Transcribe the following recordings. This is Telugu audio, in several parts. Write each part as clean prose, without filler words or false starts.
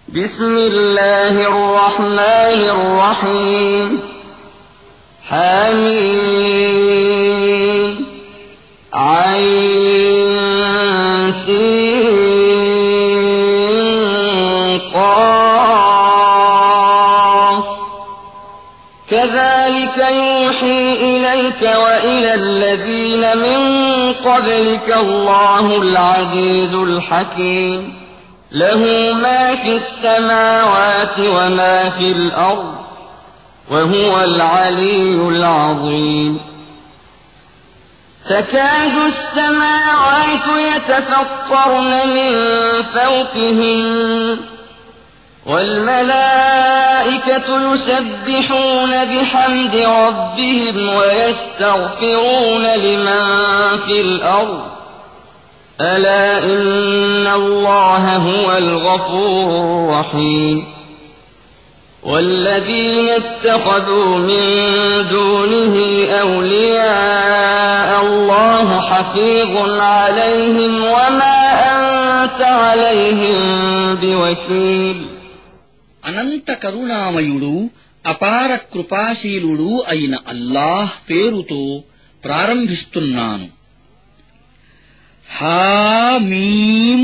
بسم الله الرحمن الرحيم حميم عين سين قاف كذلك يوحي إليك وإلى الذين من قبلك الله العزيز الحكيم له ما في السماوات وما في الأرض وهو العلي العظيم تكاد السماوات يتفطرن من فوقهن والملائكة يسبحون بحمد ربهم ويستغفرون لمن في الأرض ألا إن الله هو الغفور الرحيم والذين اتخذوا من دونه أولياء الله حفيظ عليهم وما أنت عليهم بوكيل అనంత కరుణామయుడు అపార కృపాశీలుడు అయిన అల్లాహ్ పేరుతో ప్రారంభిస్తున్నాను. హామీం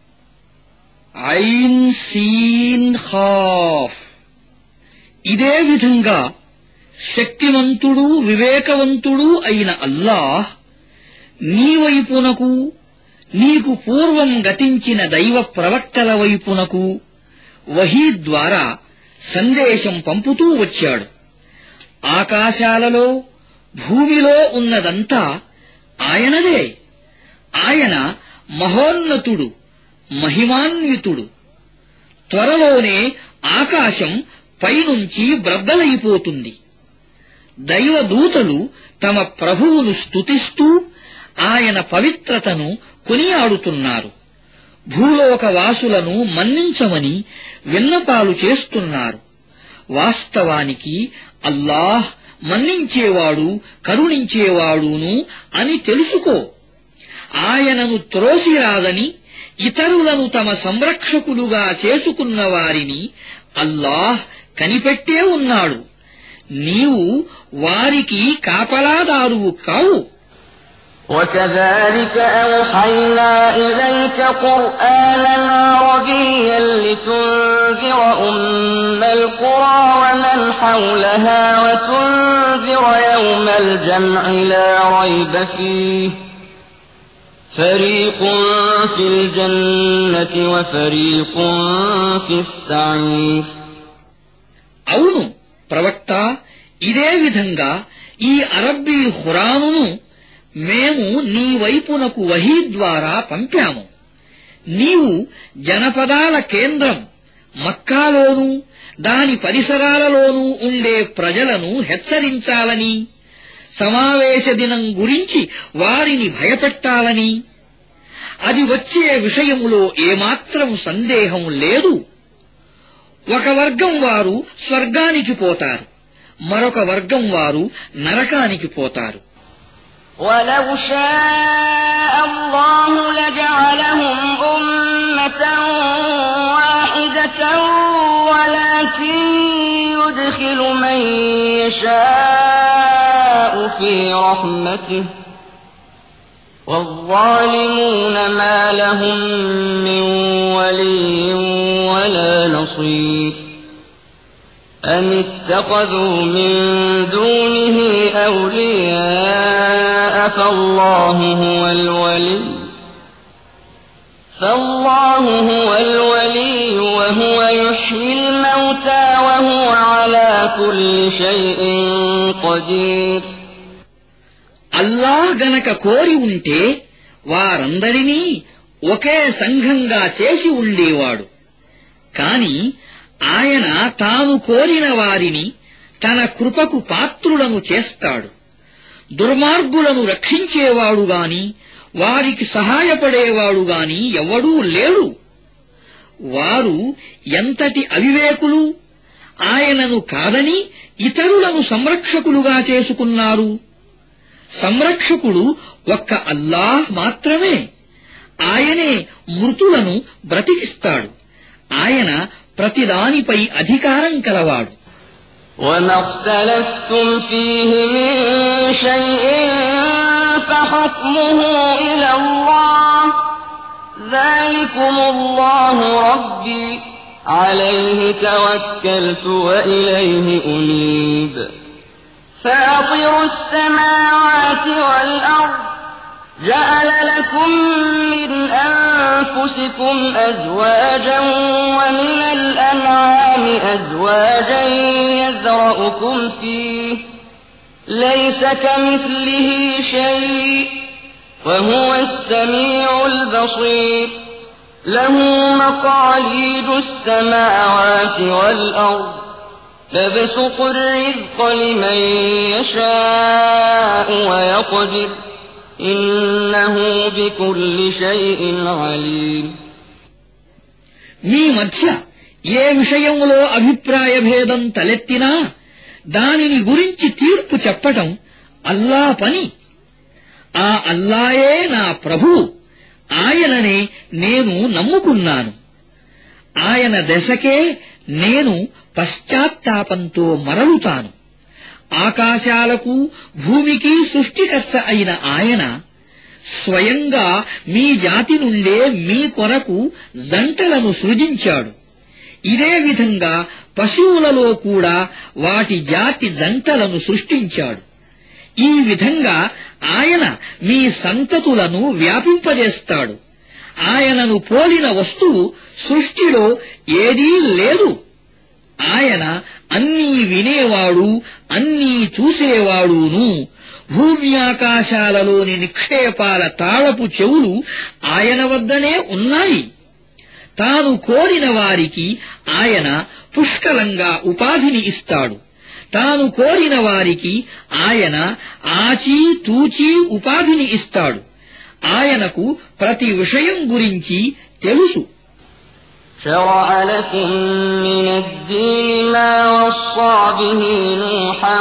ఐన్ సీన్ ఖాఫ్. ఇదే విధంగా శక్తివంతుడు వివేకవంతుడు అయిన అల్లాహ్ నీ వైపునకు నీకు పూర్వం గతించిన దైవ ప్రవక్తల వైపునకు వహీ ద్వారా సందేశం పంపుతూ వచ్చాడు. ఆకాశాలలో భూమిలో ఉన్నదంతా ఆయనదే. ఆయన మహోన్నతుడు మహిమాన్వితుడు. త్వరలోనే ఆకాశం పైనుంచి బ్రద్దలైపోతుంది. దైవదూతలు తమ ప్రభువును స్తుతిస్తూ ఆయన పవిత్రతను కొనియాడుతున్నారు. భూలోకవాసులను మన్నించమని విన్నపాలు చేస్తున్నారు. వాస్తవానికి అల్లాహ్ మన్నించేవాడు కరుణించేవాడును అని తెలుసుకో. ఆయనను త్రోసిరాదని ఇతరులను తమ సంరక్షకులుగా చేసుకున్న వారిని అల్లాహ్ కనిపెట్టే ఉన్నాడు. నీవు వారికి కాపలాదారువు కావు. وكذلك أوحينا إليك قرآنا عربيا لتنذر أم القرى ومن حولها وتنذر يوم الجمع لا ريب فيه فريق في الجنة وفريق في السعير. అవును ప్రవక్త, ఇదే విధంగా ఈ అరబ్బీ ఖురానును మేము నీ వైపునకు వహీ ద్వారా పంపాము. నీవు జనపదాల కేంద్రం మక్కాలోనూ దాని పరిసరాలలోనూ ఉండే ప్రజలను హెచ్చరించాలని, సమావేశ దినం గురించి వారిని భయపెట్టాలని. అది వచ్చే విషయములో ఏమాత్రం సందేహం లేదు. ఒక వర్గం వారు స్వర్గానికి పోతారు, మరొక వర్గం వారు నరకానికి పోతారు. وَلَوْ شَاءَ اللَّهُ لَجَعَلَهُمْ أُمَّةً وَاحِدَةً وَلَكِن يُدْخِلُ مَن يَشَاءُ فِي رَحْمَتِهِ وَالظَّالِمُونَ مَا لَهُم مِّن وَلِيٍّ وَلَا نَصِيرٍ. أَمِ اتَّخَذُوا مِن دُونِهِ أَوْلِيَاءَ فَاللَّهُ هُوَ الْوَلِيُّ وَهُوَ يُحْيِي الْمَوْتَىٰ وَهُوَ عَلَىٰ كُلِّ شَيْءٍ قَدِيرٌ. అల్లాహ్ గనక కోరి ఉంటే వారందరినీ ఒకే సంఘంగా చేసి ఉండేవాడు. కాని ఆయన తాను కోరిన వారిని తన కృపకు పాత్రులను చేస్తాడు. దుర్మార్గులను రక్షించేవాడుగాని వారికి సహాయపడేవాడుగాని ఎవడూ లేడు. వారు ఎంతటి అవివేకులు! ఆయనను కాదని ఇతరులను సంరక్షకులుగా చేసుకున్నారు. సంరక్షకుడు ఒక్క అల్లాహ్ మాత్రమే. ఆయనే మృతులను బ్రతికిస్తాడు. ఆయన ప్రతిదానిపై అధికారం కలవాడు. وما اختلفتم فيه من شيء فحكمه إلى الله ذلكم الله ربي عليه توكلت وإليه أنيب فاطر السماوات والأرض جعل لكم من أنفسكم أزواجا ومن الأنعام أزواجا يذرأكم فيه ليس كمثله شيء وهو السميع البصير له مقاليد السماوات والأرض يبسط الرزق لمن يشاء ويقدر إنه بكل شيء عليم. మీ మధ్య ఏ విషయంలో అభిప్రాయ భేదం తలెత్తినా దానిని గురించి తీర్పు చెప్పటం అల్లా పని. ఆ అల్లాయే నా ప్రభువు, ఆయననే నేను నమ్ముకున్నాను. ఆయన దశకే నేను పశ్చాత్తాపంతో మరలుతాను. ఆకాశాలకు భూమికి సృష్టికర్త అయిన ఆయన స్వయంగా మీ జాతి నుండే మీ కొరకు జంటలను సృజించాడు. ఇదే విధంగా పశువులలో కూడా వాటి జాతి జంటలను సృష్టించాడు. ఈ విధంగా ఆయన మీ సంతతులను వ్యాపింపజేస్తాడు. ఆయనను పోలిన వస్తువు సృష్టిలో ఏదీ లేదు. ఆయన అన్నీ వినేవాడు, అన్నీ చూసేవాడును. భూమ్యాకాశాలలోని నిక్షేపాల తాళపు చెవులు ఆయన వద్దనే ఉన్నాయి. తాను కోరిన వారికి ఆయన పుష్కలంగా ఉపాధిని ఇస్తాడు. తాను కోరిన వారికి ఆయన ఆచి తూచి ఉపాధిని ఇస్తాడు. ఆయనకు ప్రతి విషయం గురించి తెలుసు. شرع لكم من الدين ما وصى به نوحا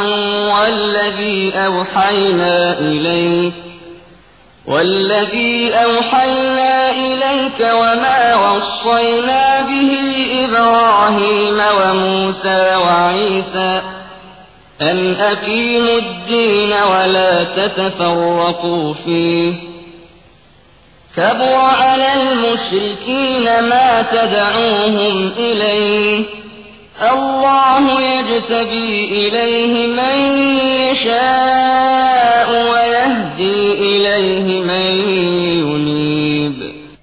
والذي أوحينا إليك وما وصينا به إبراهيم وموسى وعيسى أن أقيموا الدين ولا تتفرقوا فيه كبر على المشركين ما تدعوهم إليه الله يجتبي إليه من يشاء ويهدي إليه من ينيب.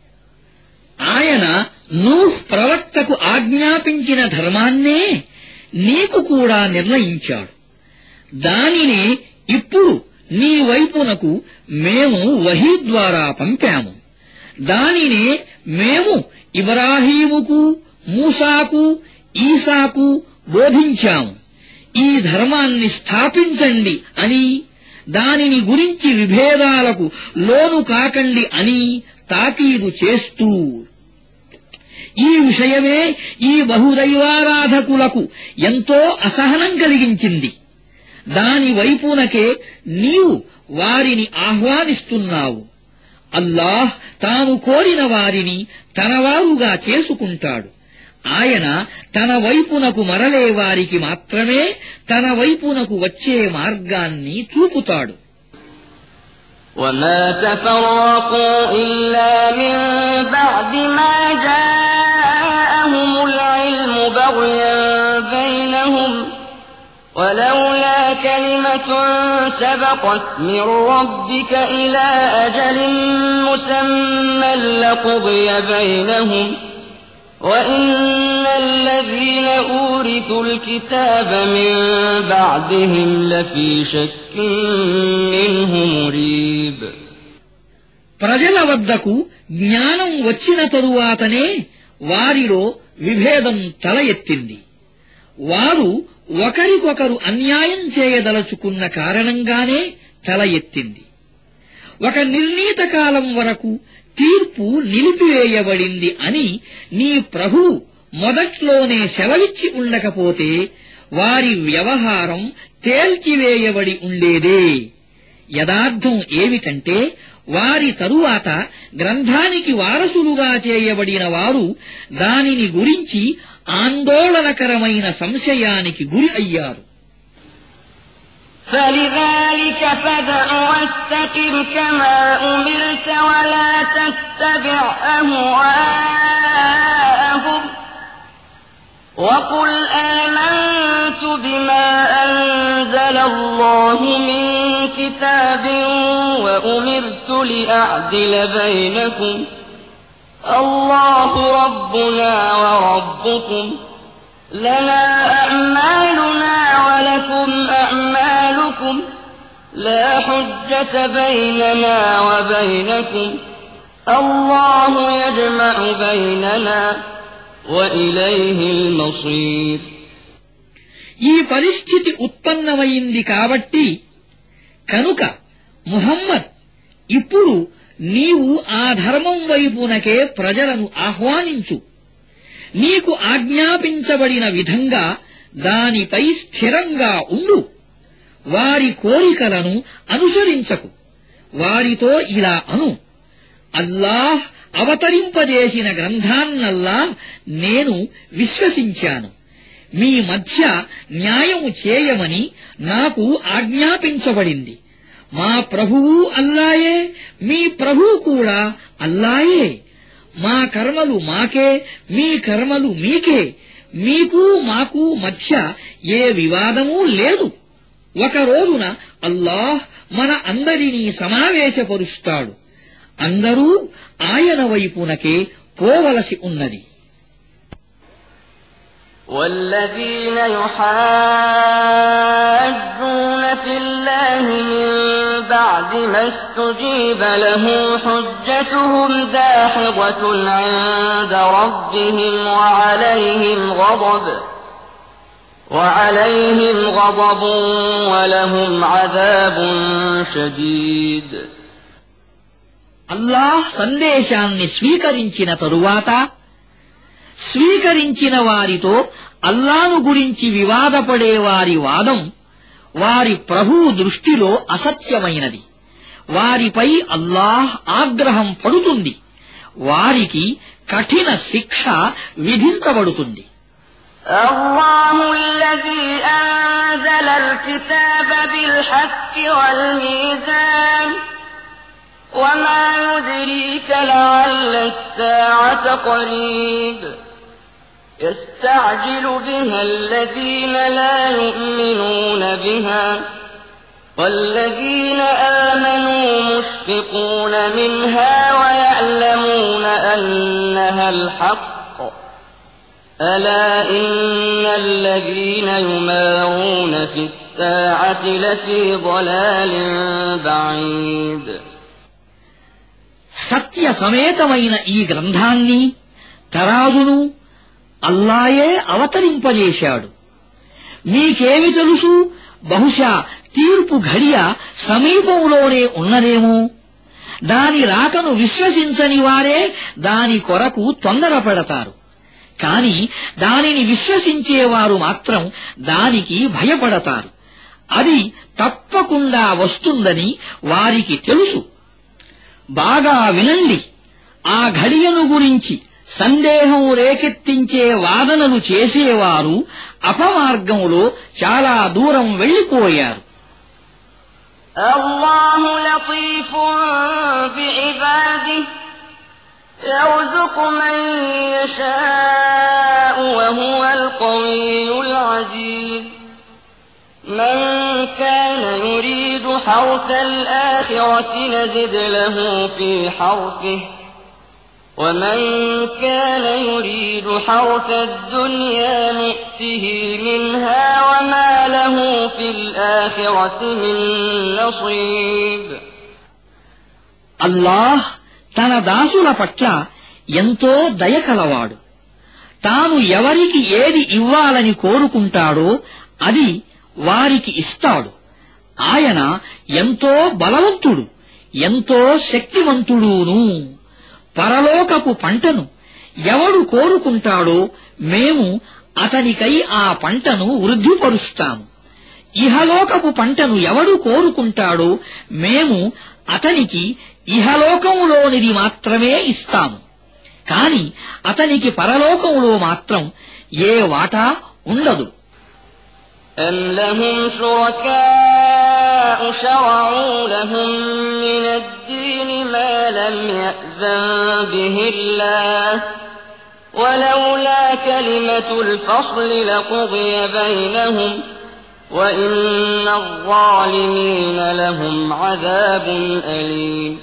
ఆయన నూహ్ ప్రవక్తకు ఆజ్ఞాపించిన ధర్మాన్నే నీకు కూడా నిర్ణయించాడు. దానినే ఇప్పుడు నీ వైపునకు మేము వహీ ద్వారా పంపాము. దానినే మేము ఇబ్రాహీముకు, మూసాకు, ఈసాకు బోధించాము. ఈ ధర్మాన్ని స్థాపించండి అని, దానిని గురించి విభేదాలకు లోను కాకండి అని తాకీదు చేస్తూ, ఈ విషయమే ఈ బహుదైవారాధకులకు ఎంతో అసహనం కలిగించింది. దాని వైపునకే నీవు వారిని ఆహ్వానిస్తున్నావు. అల్లాహ్ తాను కోరిన వారిని తనవారుగా చేసుకుంటాడు. ఆయన తన వైపునకు మరలే వారికి మాత్రమే తన వైపునకు వచ్చే మార్గాన్ని చూపుతాడు. وما تفرقوا إلا من بعد ما جاءهم العلم بغيا بينهم ولولا كلمة سبقت من ربك إلى أجل مسمى لقضي بينهم وإن الذين أورثوا الكتاب من بعدهم لفي شك منه مريب. ప్రజల వద్దకు జ్ఞానం వచ్చిన తరువాతనే వారిలో విభేదం తల ఎత్తింది. వారు ఒకరికొకరు అన్యాయం చేయదలుచుకున్న కారణంగానే తల ఎత్తింది. ఒక నిర్ణీత కాలం వరకు తీర్పు నిలిపివేయబడింది అని నీ ప్రభువు మొదట్లోనే సెలవిచ్చి ఉండకపోతే వారి వ్యవహారం తేల్చివేయబడి ఉండేదే. యదార్థం ఏమిటంటే వారి తరువాత గ్రంథానికి వారసులుగా చేయబడిన వారు దానిని గురించి ఆందోళనకరమైన సంశయానికి గురి అయ్యారు. فلذلك فادع واستقم كما أمرت ولا تتبع أهواءهم وقل آمنت بما أنزل الله من كتاب وأمرت لأعدل بينكم الله ربنا وربكم لنا أعمالنا ولكم أعمالكم لا حجة بيننا وبينكم الله يجمع بيننا وإليه المصير. ఈ పరిస్థితి ఉత్పన్నమైంది కాబట్టి కనుక ముహమ్మద్ ఇప్పుడు నీవు ఆ ధర్మం వైపునకే ప్రజలను ఆహ్వానించు. నీకు ఆజ్ఞాపించబడిన విధంగా దానిపై స్థిరంగా ఉండు. వారి కోరికలను అనుసరించకు. వారితో ఇలా అను, అల్లాహ్ అవతరింపజేసిన గ్రంథాన్నల్లా నేను విశ్వసించాను. మీ మధ్య న్యాయము చేయమని నాకు ఆజ్ఞాపించబడింది. మా ప్రభువు అల్లాయే, మీ ప్రభువు కూడా అల్లాయే. మా కర్మలు మాకే, మీ కర్మలు మీకే. మీకు మాకు మధ్య ఏ వివాదమూ లేదు. ఒక రోజున అల్లాహ్ మన అందరినీ సమావేశపరుస్తాడు. అందరూ ఆయన వైపునకే పోవలసి ఉన్నది. والذين يحاجون في الله من بعد ما استجيب له حجتهم داحضة عند ربهم وعليهم غضب ولهم عذاب شديد. అల్లాహ్ సందేశాన్ని స్వీకరించిన తరువాత స్వీకరించిన వారితో అల్లాను గురించి వివాదపడే వారి వాదం వారి ప్రభువు దృష్టిలో అసత్యమైనది. వారిపై అల్లాహ్ ఆగ్రహం పడుతుంది. వారికి కఠిన శిక్ష విధించబడుతుంది. الله الذي أنزل الكتاب بالحق والميزان وما يدريك لعل الساعة قريب يستعجل بها الذين لا يؤمنون بها والذين آمنوا مشفقون منها ويعلمون أنها الحق ألا إن الذين يمارون في الساعة لفي ضلال بعيد. సత్య సమేతమైన ఈ గ్రంథాన్ని తరాజును అల్లాయే అవతరింపజేశాడు. మీకేమి తెలుసు, బహుశా తీర్పు ఘడియ సమీపంలోనే ఉన్నదేమో. దాని రాకను విశ్వసించని వారే దాని కొరకు తొందరపడతారు. కాని దానిని విశ్వసించేవారు మాత్రం దానికి భయపడతారు. అది తప్పకుండా వస్తుందని వారికి తెలుసు. బాగా వినండి, ఆ ఘడియను గురించి సందేహం రేకెత్తించే వాదనలు చేసేవారు అపమార్గంలో చాలా దూరం వెళ్లిపోయారు. అల్లాహు లతీఫున్ బిఇబాదిహి يرزق من يشاء وهو القوي العزيز. من كان يريد حرث الآخرة نزد له في حرثه ومن كان يريد حرث الدنيا نؤته منها وما له في الآخرة من نصيب. الله తన దాసుల పట్ల ఎంతో దయకలవాడు. తాను ఎవరికి ఏది ఇవ్వాలని కోరుకుంటాడో అది వారికి ఇస్తాడు. ఆయన ఎంతో బలవంతుడు, ఎంతో శక్తివంతుడును. పరలోకపు పంటను ఎవడు కోరుకుంటాడో మేము అతనికై ఆ పంటను వృద్ధిపరుస్తాము. ఇహలోకపు పంటను ఎవడు కోరుకుంటాడో మేము అతనికి ఇహలోకంలోనిది మాత్రమే ఇస్తాము. కాని అతనికి పరలోకంలో మాత్రం ఏ వాటా ఉండదు. أَمْ لَهُمْ شُرَكَاءُ شَرَعُوا لَهُم مِّنَ الدِّينِ مَا لَمْ يَأْذَن بِهِ اللَّهُ ۚ وَلَوْلَا كَلِمَةُ الْفَصْلِ لَقُضِيَ بَيْنَهُمْ ۗ وَإِنَّ الظَّالِمِينَ لَهُمْ عَذَابٌ أَلِيمٌ.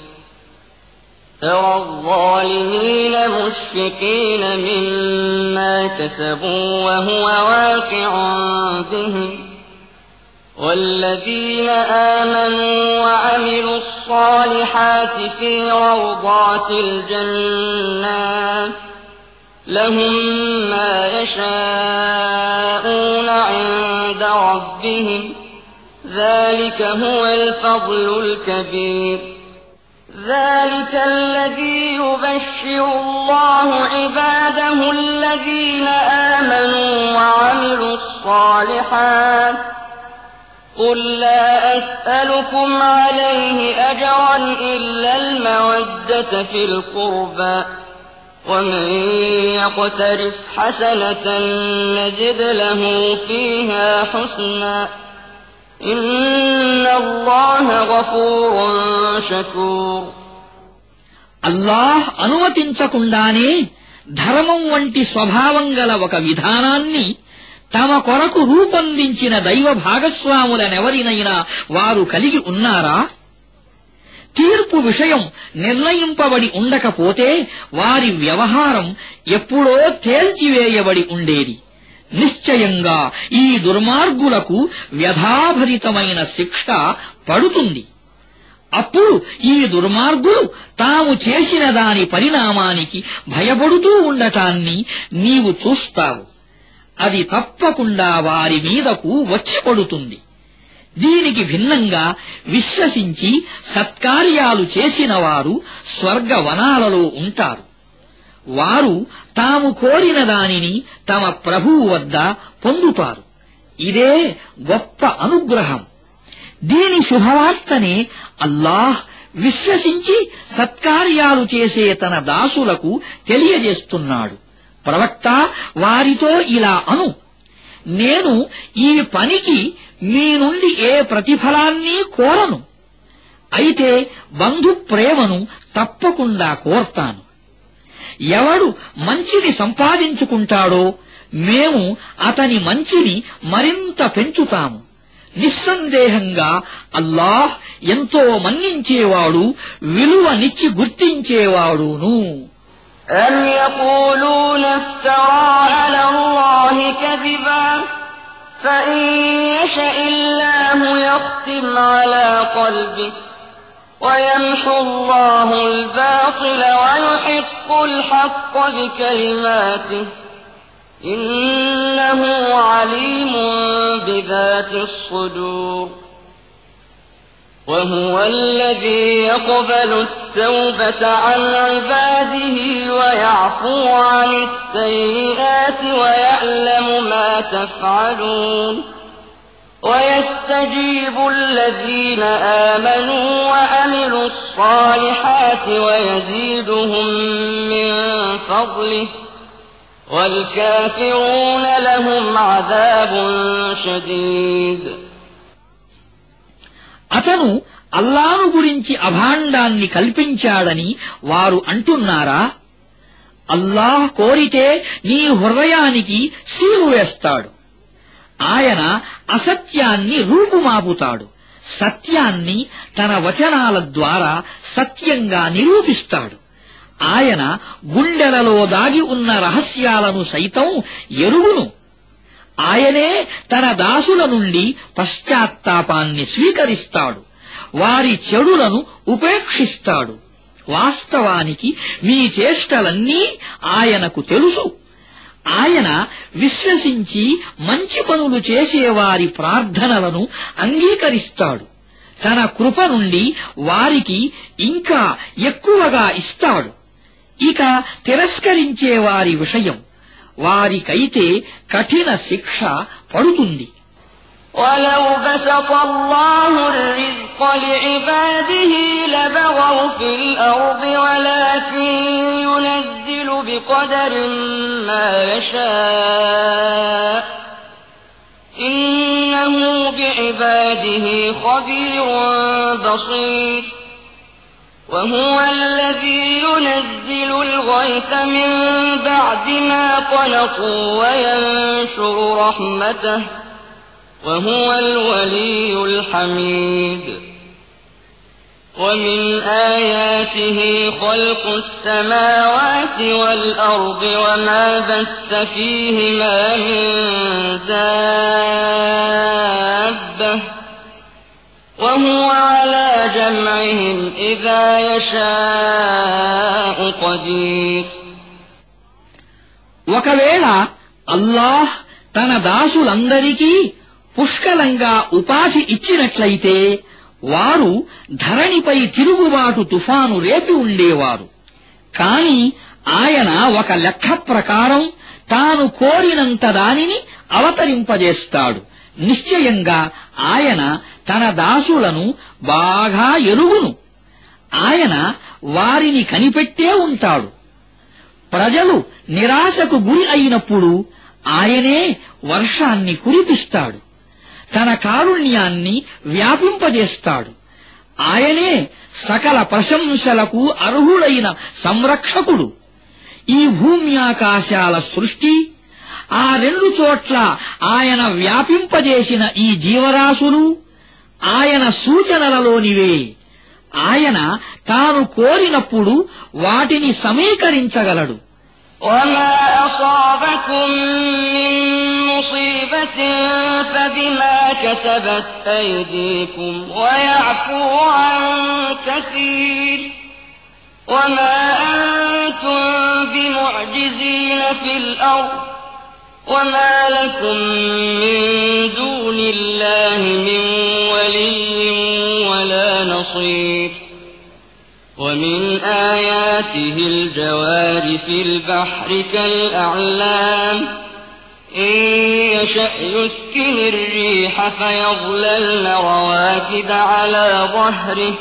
تَرَى الظَّالِمِينَ مُشْفِقِينَ مِمَّا كَسَبُوا وَهُوَ وَاقِعٌ بِهِمْ ۗ وَالَّذِينَ آمَنُوا وَعَمِلُوا الصَّالِحَاتِ فِي رَوْضَاتِ الْجَنَّاتِ لَهُم مَّا يَشَاءُونَ عِندَ رَبِّهِمْ ۚ ذَلِكَ هُوَ الْفَضْلُ الْكَبِيرُ. ذَلِكَ الَّذِي يُبَشِّرُ اللَّهُ عِبَادَهُ الَّذِينَ آمَنُوا وَعَمِلُوا الصَّالِحَاتِ ۚ قُل لَّا أَسْأَلُكُمْ عَلَيْهِ أَجْرًا إِلَّا الْمَوَدَّةَ فِي الْقُرْبَىٰ ۗ وَمَن يَقْتَرِفْ حَسَنَةً نَّزِدْ لَهُ فِيهَا حُسْنًا ۚ إِنَّ اللَّهَ غَفُورٌ شَكُورٌ. అల్లాహ్ అనుమతించకుండానే ధర్మం వంటి స్వభావం గల ఒక విధానాన్ని తమ కొరకు రూపొందించిన దైవ భాగస్వాములనెవరినైనా వారు కలిగి ఉన్నారా? తీర్పు విషయం నిర్ణయింపబడి ఉండకపోతే వారి వ్యవహారం ఎప్పుడో తేల్చివేయబడి ఉండేది. నిశ్చయంగా ఈ దుర్మార్గులకు వ్యధాభరితమైన శిక్ష పడుతుంది. అప్పుడు ఈ దుర్మార్గులు తాము చేసిన దాని పరిణామానికి భయపడుతూ ఉండటాన్ని నీవు చూస్తావు. అది తప్పకుండా వారి మీదకు వచ్చి పడుతుంది. దీనికి భిన్నంగా విశ్వసించి సత్కార్యాలు చేసిన వారు స్వర్గవనాలలో ఉంటారు. వారు తాము కోరిన దానిని తమ ప్రభువు వద్ద పొందుతారు. ఇదే గొప్ప అనుగ్రహం. దీని శుభవార్తనే అల్లాహ్ విశ్వసించి సత్కార్యాలు చేసే తన దాసులకు తెలియజేస్తున్నాడు. ప్రవక్త వారితో ఇలా అను, నేను ఈ పనికి మీ నుండి ఏ ప్రతిఫలాన్ని కోరను. అయితే బంధు ప్రేమను తప్పకుండా కోర్తాను. ఎవడు మంచిని సంపాదించుకుంటాడో మేము అతని మంచిని మరింత పెంచుతాము. నిస్సందేహంగా అల్లాహ్ ఎంతో మన్నించేవాడు, విలువనిచ్చి గుర్తించేవాడును. أَمْ يَقُولُونَ افْتَرَىٰ عَلَى اللَّهِ كَذِبًا فَإِن يَشَإِ اللَّهُ يَخْتِمْ عَلَىٰ قَلْبِكَ وَيَمْحُ اللَّهُ الْبَاطِلَ وَيُحِقُّ الْحَقَّ بِكَلِمَاتِهِ إِنَّهُ عَلِيمٌ بِذَاتِ الصُّدُورِ. وَهُوَ الَّذِي يَقْبَلُ التَّوْبَةَ عَنْ عِبَادِهِ وَيَعْفُو عَنِ السَّيِّئَاتِ وَيَعْلَمُ مَا تَفْعَلُونَ. وَيَسْتَجِيبُ الَّذِينَ آمَنُوا وَعَمِلُوا الصَّالِحَاتِ وَيَزِيدُهُم مِّن فَضْلِهِ ۚ وَالْكَافِرُونَ لَهُمْ عَذَابٌ شَدِيدٌ. అతను అల్లాను గురించి అభాండాన్ని కల్పించాడని వారు అంటున్నారా? అల్లాహ్ కోరితే నీ హృదయానికి సీలు వేస్తాడు. ఆయన అసత్యాన్ని రూపుమాపుతాడు. సత్యాన్ని తన వచనాల ద్వారా సత్యంగా నిరూపిస్తాడు. ఆయన గుండెలలో దాగి ఉన్న రహస్యాలను సైతం ఎరుగును. ఆయనే తన దాసుల నుండి పశ్చాత్తాపాన్ని స్వీకరిస్తాడు. వారి చెడులను ఉపేక్షిస్తాడు. వాస్తవానికి మీ చేష్టలన్నీ ఆయనకు తెలుసు. ఆయన విశ్వసించి మంచి పనులు చేసేవారి ప్రార్థనలను అంగీకరిస్తాడు. తన కృప నుండి వారికి ఇంకా ఎక్కువగా ఇస్తాడు. ఇక తిరస్కరించే వారి విషయం, వారికైతే కఠిన శిక్ష పడుతుంది. وَلَوْ بَسَطَ اللَّهُ الرِّزْقَ لِعِبَادِهِ لَبَغَوْا فِي الْأَرْضِ وَلَٰكِن يُنَزِّلُ بقدر ما يشاء إنه بعباده خبير بصير وهو الذي ينزل الغيث من بعد ما قنطوا وينشر رحمته وهو الولي الحميد ومن آياته خلق السماوات والأرض وما بث فيهما من دابة وهو على جمعهم إذا يشاء قدير ఒకవేళ అల్లాహ్ తన దాసులందరికీ పుష్కలంగా ఉపాధి ఇచ్చినట్లయితే వారు ధరణిపై తిరుగుబాటు తుఫాను రేపి ఉండేవారు. కాని ఆయన ఒక లెక్క ప్రకారం తాను కోరినంత దానిని అవతరింపజేస్తాడు. నిశ్చయంగా ఆయన తన దాసులను బాగా ఎరుగును. ఆయన వారిని కనిపెట్టే ఉంటాడు. ప్రజలు నిరాశకు గురి అయినప్పుడు ఆయనే వర్షాన్ని కురిపిస్తాడు. తన కారుణ్యాన్ని వ్యాపింపజేస్తాడు. ఆయనే సకల ప్రశంసలకు అర్హుడైన సంరక్షకుడు. ఈ భూమ్యాకాశాల సృష్టి, ఆ రెండు చోట్ల ఆయన వ్యాపింపజేసిన ఈ జీవరాశులు ఆయన సూచనలలోనివే. ఆయన తాను కోరినప్పుడు వాటిని సమీకరించగలడు. وما أصابكم من مصيبة فبما كسبت أيديكم ويعفو عن كثير وما أنتم بمعجزين في الأرض وما لكم من دون الله من ولي ولا نصير ومن آياته الجوار في البحر كالأعلام إن يشأ يسكن الريح فيظللن رواكد على ظهره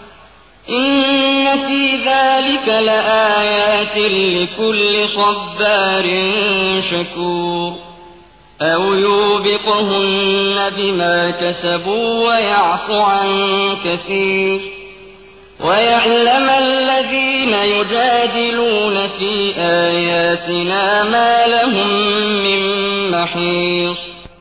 إن في ذلك لآيات لكل صبار شكور أو يوبقهن بما كسبوا ويعفو عن كثير ويعلم الذين يجادلون في آياتنا ما لهم من محيص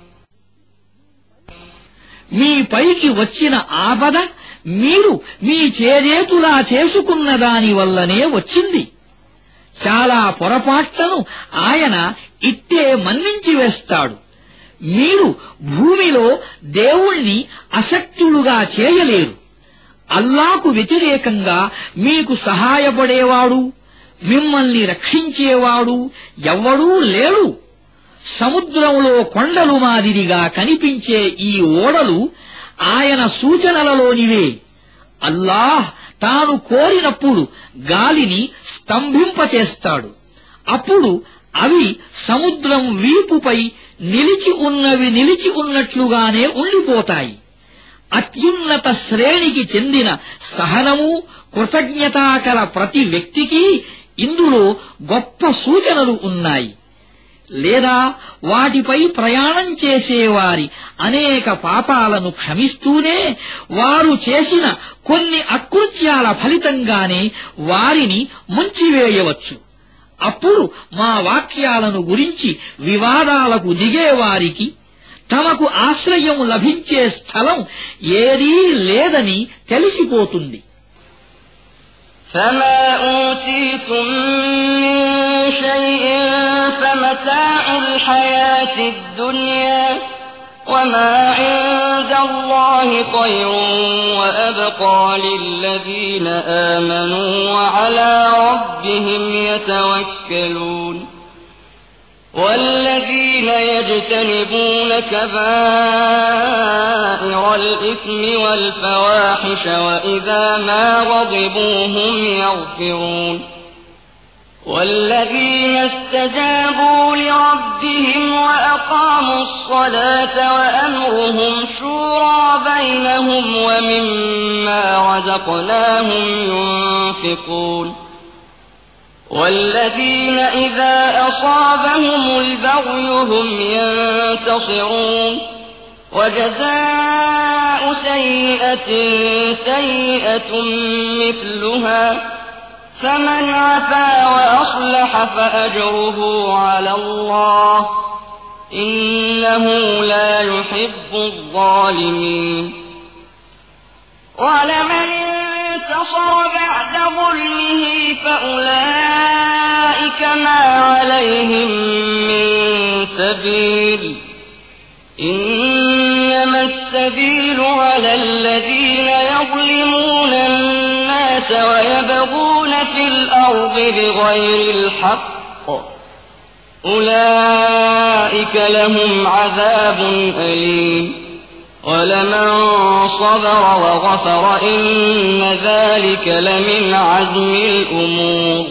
మీ పైకి వచ్చిన ఆపద మీరు మీ చేజేతులా చేసుకున్న దాని వల్లనే వచ్చింది. చాలా పొరపాట్లను ఆయన ఇట్టే మన్నించి వేస్తాడు. మీరు భూమిలో దేవుణ్ణి అశక్తులుగా చేయలేరు. అల్లాకు వ్యతిరేకంగా మీకు సహాయపడేవాడు, మిమ్మల్ని రక్షించేవాడు ఎవ్వడూ లేడు. సముద్రంలో కొండలు మాదిరిగా కనిపించే ఈ ఓడలు ఆయన సూచనలలోనివే. అల్లాహ్ తాను కోరినప్పుడు గాలిని స్తంభింపచేస్తాడు. అప్పుడు అవి సముద్రం వీపుపై నిలిచి ఉన్నట్లుగానే ఉండిపోతాయి. అత్యున్నత శ్రేణికి చెందిన సహనము, కృతజ్ఞతాకల ప్రతి వ్యక్తికి ఇందులో గొప్ప సూచనలు ఉన్నాయి. లేదా వాటిపై ప్రయాణం చేసేవారి అనేక పాపాలను క్షమిస్తూనే వారు చేసిన కొన్ని అకృత్యాల ఫలితంగానే వారిని ముంచివేయవచ్చు. అప్పుడు మా వాక్యాలను గురించి వివాదాలకు దిగేవారికి తమకు ఆశ్రయం లభించే స్థలం ఏదీ లేదని తెలిసిపోతుంది. فما أوتيتم من شيء فمتاع الحياة الدنيا وما عند الله خير وأبقى للذين آمنوا وعلى ربهم يتوكلون والذين يجتنبون كبائر الإثم والفواحش وإذا ما غضبوا هم يغفرون والذين استجابوا لربهم وأقاموا الصلاة وأمرهم شورى بينهم ومما رزقناهم ينفقون والذين إذا أصابهم البغي هم ينتصرون وجزاء سيئة سيئة مثلها فمن عفا وأصلح فأجره على الله إنه لا يحب الظالمين ولمن انتصر بعد ظلمه فأولئك ما عليهم من سبيل إنما السبيل على الذين يظلمون الناس ويبغون في الأرض بغير الحق أولئك لهم عذاب أليم ولمن صبر وغفر إن ذلك لمن عزم الأمور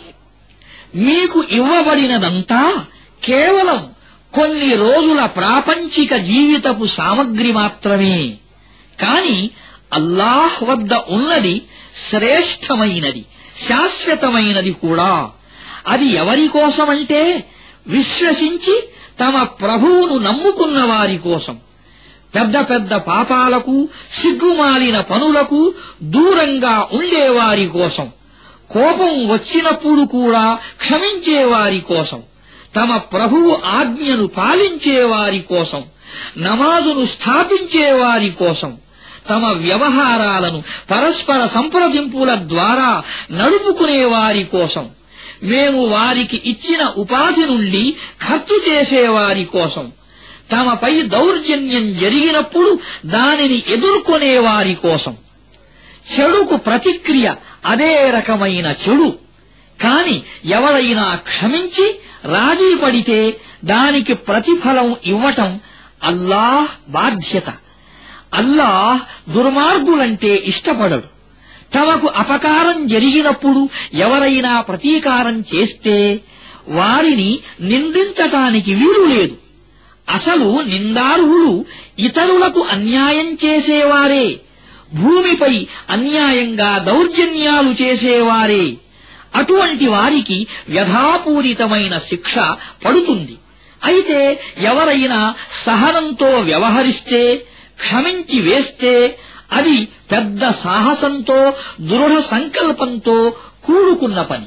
మీకు ఇవ్వబడినదంతా కేవలం కొన్ని రోజుల ప్రాపంచిక జీవితపు సామగ్రి మాత్రమే. కాని అల్లాహ్ వద్ద ఉన్నది శ్రేష్టమైనది, శాశ్వతమైనది కూడా. అది ఎవరి కోసమంటే విశ్వసించి తమ ప్రభువును నమ్ముకున్న వారి కోసం. పెద్ద పెద్ద పాపాలకు, సిగ్గుమాలిన పనులకు దూరంగా ఉండేవారి కోసం, కోపం వచ్చినప్పుడు కూడా క్షమించేవారి కోసం, తమ ప్రభువు ఆజ్ఞను పాలించేవారి కోసం, నమాజును స్థాపించేవారి కోసం, తమ వ్యవహారాలను పరస్పర సంప్రదింపుల ద్వారా నడుపుకునేవారి కోసం, మేము వారికి ఇచ్చిన ఉపాధి నుండి ఖర్చు చేసేవారి కోసం, తమపై దౌర్జన్యం జరిగినప్పుడు దానిని ఎదుర్కొనేవారి కోసం. చెడుకు ప్రతిక్రియ అదే రకమైన చెడు. కాని ఎవరైనా క్షమించి రాజీ పడితే దానికి ప్రతిఫలం ఇవ్వటం అల్లాహ్ బాధ్యత. అల్లాహ్ దుర్మార్గులంటే ఇష్టపడడు. తమకు అపకారం జరిగినప్పుడు ఎవరైనా ప్రతీకారం చేస్తే వారిని నిందించటానికి వీలు లేదు. అసలు నిందార్హులు ఇతరులకు అన్యాయం చేసేవారే, భూమిపై అన్యాయంగా దౌర్జన్యాలు చేసేవారే. అటువంటి వారికి వ్యధాపూరితమైన శిక్ష పడుతుంది. అయితే ఎవరైనా సహనంతో వ్యవహరిస్తే, క్షమించి వేస్తే అది పెద్ద సాహసంతో, దృఢ సంకల్పంతో కూడుకున్న పని.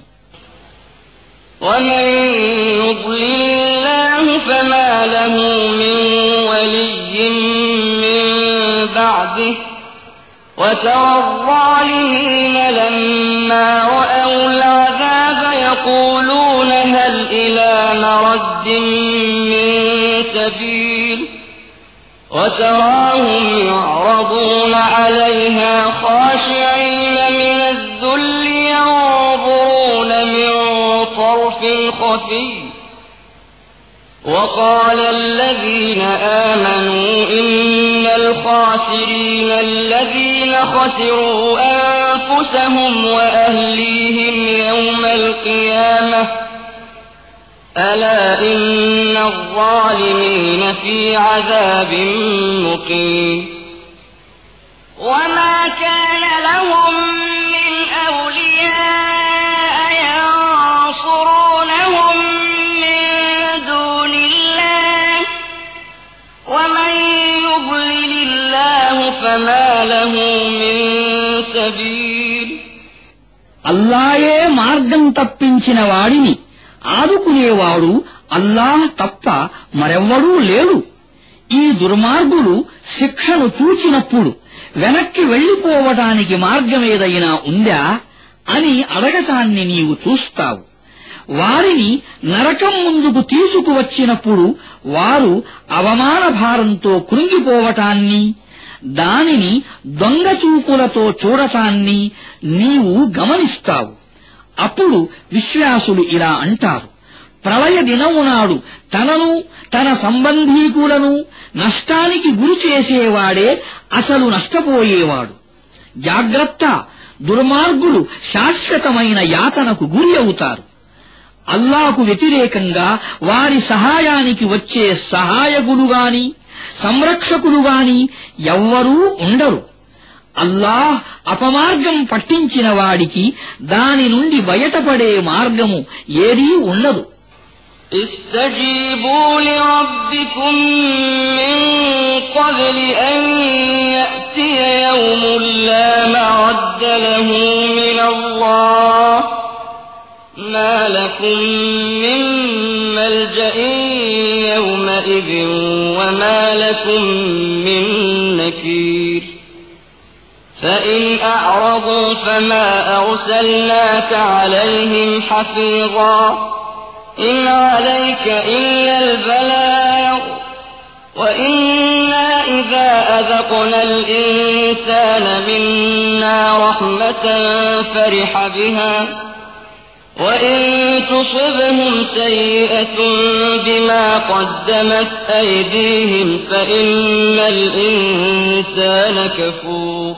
ومن يضلل الله فما له من ولي من بعده وترى الظالمين لما رأوا العذاب يقولون هل إلى مرد من سبيل وتراهم يعرضون عليها خاشعين من الذل ينظرون من طرف خفي وقال الذين آمنوا إن الخاسرين الذين خسروا أنفسهم وأهليهم يوم القيامة ألا إن الظالمين في عذاب مقيم وما كان لهم من أولياء ينصرونهم من دون الله ومن يضلل الله فما له من سبيل అల్లాయే మార్గం తప్పించిన వాడిని ఆదుకునేవాడు అల్లాహ్ తప్ప మరెవ్వడూ లేడు. ఈ దుర్మార్గులు శిక్షను చూచినప్పుడు వెనక్కి వెళ్లిపోవటానికి మార్గమేదైనా ఉందా అని అడగటాన్ని నీవు చూస్తావు. వారిని నరకం ముందుకు తీసుకువచ్చినప్పుడు వారు అవమాన భారంతో కృంగిపోవటాన్ని, దానిని దొంగచూపులతో చూడటాన్ని నీవు గమనిస్తావు. అప్పుడు విశ్వాసులు ఇలా అంటారు: ప్రళయ దినము నాడు తనను తన సంబంధీకులను నష్టానికి గురి చేసేవాడే అసలు నష్టపోయేవాడు. జాగ్రత్త, దుర్మార్గులు శాశ్వతమైన యాతనకు గురి అవుతారు. అల్లాహకు వ్యతిరేకంగా వారి సహాయానికి వచ్చే సహాయకులుగాని సంరక్షకులుగాని ఎవ్వరూ ఉండరు. అల్లాహ్ అపమార్గం పట్టించిన వాడికి దాని నుండి బయటపడే మార్గము ఏదీ ఉండదు. استجيبوا لربكم من قبل أن يأتي يوم لا مرد له من الله ما لكم من ملجأ يومئذ وما لكم من نكير فإن أعرضوا فما أرسلناك عليهم حفيظا إن عليك إلا البلاغ وإنا إذا أذقنا الإنسان منا رحمة فرح بها وإن تصبهم سيئة بما قدمت أيديهم فإن الإنسان كفور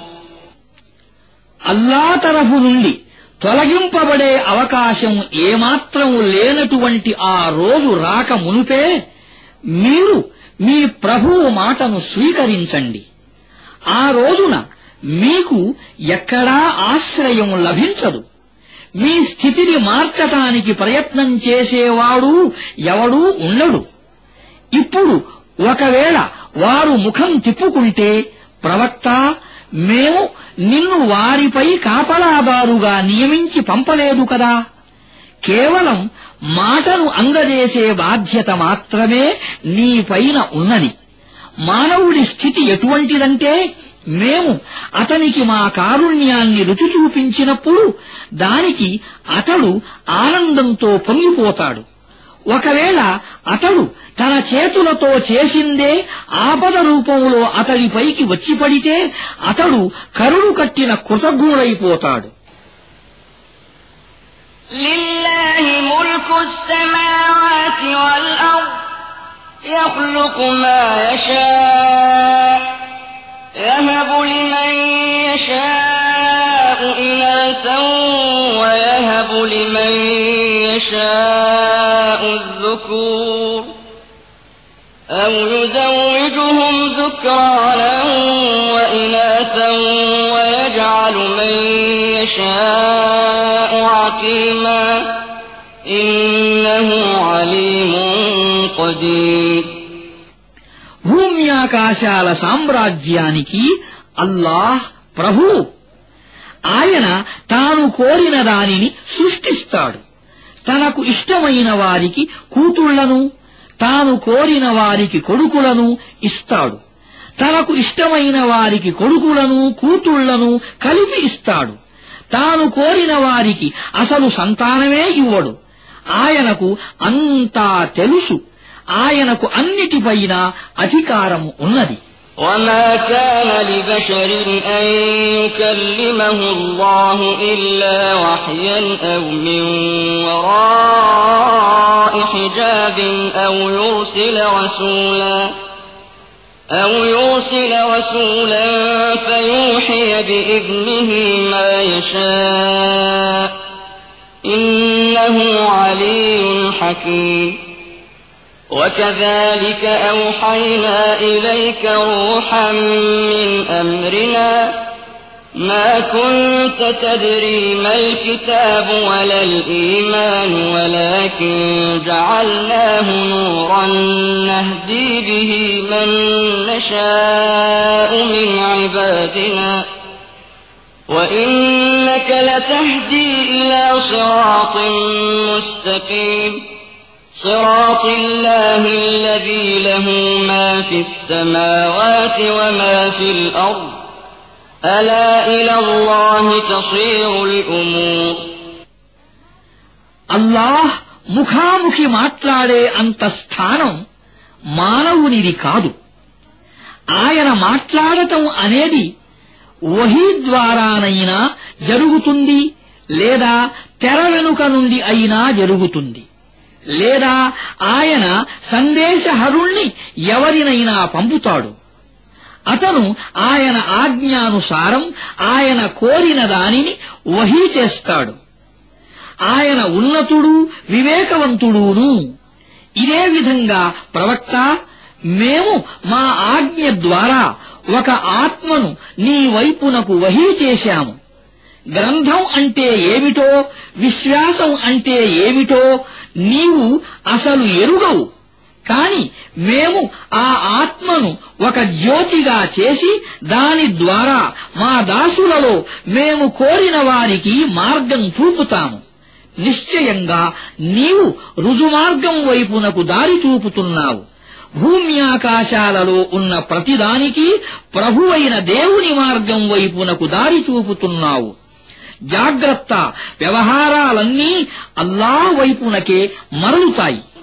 అల్లా తరఫు నుండి తొలగింపబడే అవకాశం ఏమాత్రం లేనటువంటి ఆ రోజు రాక మునుపే మీరు మీ ప్రభువు మాటను స్వీకరించండి. ఆ రోజున మీకు ఎక్కడా ఆశ్రయం లభించదు. మీ స్థితిని మార్చటానికి ప్రయత్నం చేసేవాడు ఎవడూ ఉండడు. ఇప్పుడు ఒకవేళ వారు ముఖం తిప్పుకుంటే, ప్రవక్త, మేము నిన్ను వారిపై కాపలాదారుగా నియమించి పంపలేదు కదా, కేవలం మాటను అందజేసే బాధ్యత మాత్రమే నీపైన ఉన్నది. మానవుడి స్థితి ఎటువంటిదంటే, మేము అతనికి మా కారుణ్యాన్ని రుచి చూపించినప్పుడు దానికి అతడు ఆనందంతో పొంగిపోతాడు. ఒకవేళ అతడు తన చేతులతో చేసిందే ఆపద రూపంలో అతడిపైకి వచ్చిపడితే అతడు కరుడు కట్టిన కృతజ్ఞుడైపోతాడు. لله ملك السماوات والأرض يخلق ما يشاء يهب لمن يشاء إناثا ويهب لمن يشاء الذكور أو يزوجهم ذكرانا وإناثا ويجعل من يشاء عقيما إنه عليم قدير భూమ్యాకాశాల సామ్రాజ్యానికి అల్లాహ్ ప్రభువు. ఆయన తాను కోరిన దానిని సృష్టిస్తాడు. తనకు ఇష్టమైన వారికి కూతుళ్లను, తాను కోరిన వారికి కొడుకులను ఇస్తాడు. తనకు ఇష్టమైన వారికి కొడుకులను, కూతుళ్లను కలిపి ఇస్తాడు. తాను కోరిన వారికి అసలు సంతానమే ఇవ్వడు. ఆయనకు అంతా తెలుసు. ఆయనకు అన్నిటిపైన అధికారం ఉన్నది. وما كان لبشر أن يكلمه الله إلا وحيا أو من وراء حجاب أو يرسل رسولا فيوحي بإذنه ما يشاء إنه علي حكيم وكذلك أوحينا إليك روحا من أمرنا ما كنت تدري ما الكتاب ولا الإيمان ولكن جعلناه نورا نهدي به من نشاء من عبادنا وإنك لتهدي إلى صراط مستقيم صراط الله الذي له ما في السماوات وما في الأرض ألا إلى الله تصير الأمور అల్లాహ్ ముఖాముఖి మాట్లాడే అంత స్థానం మానవునిది కాదు. ఆయన మాట్లాడటం అనేది వహీ ద్వారానైనా జరుగుతుంది, లేదా తెర వెనుక నుండి అయినా జరుగుతుంది, లేదా ఆయన సందేశహరుణ్ణి ఎవరినైనా పంపుతాడు. అతను ఆయన ఆజ్ఞానుసారం ఆయన కోరిన దానిని వహీ చేస్తాడు. ఆయన ఉన్నతుడు, వివేకవంతుడూను. ఇదే విధంగా ప్రవక్త, మేము మా ఆజ్ఞ ద్వారా ఒక ఆత్మను నీ వైపునకు వహీ చేశాము. గ్రంథం అంటే ఏమిటో, విశ్వాసం అంటే ఏమిటో నీవు అసలు ఎరుగవు. కాని మేము ఆ ఆత్మను ఒక జ్యోతిగా చేసి దాని ద్వారా మా దాసులలో మేము కోరిన వారికి మార్గం చూపుతాము. నిశ్చయంగా నీవు రుజుమార్గం వైపునకు దారి చూపుతున్నావు. భూమ్యాకాశాలలో ఉన్న ప్రతిదానికి ప్రభువైన దేవుని మార్గం వైపునకు దారి చూపుతున్నావు. జాగ్రత్త, వ్యవహారాలన్నీ అల్లాహ్ వైపునకే మరలుతాయి.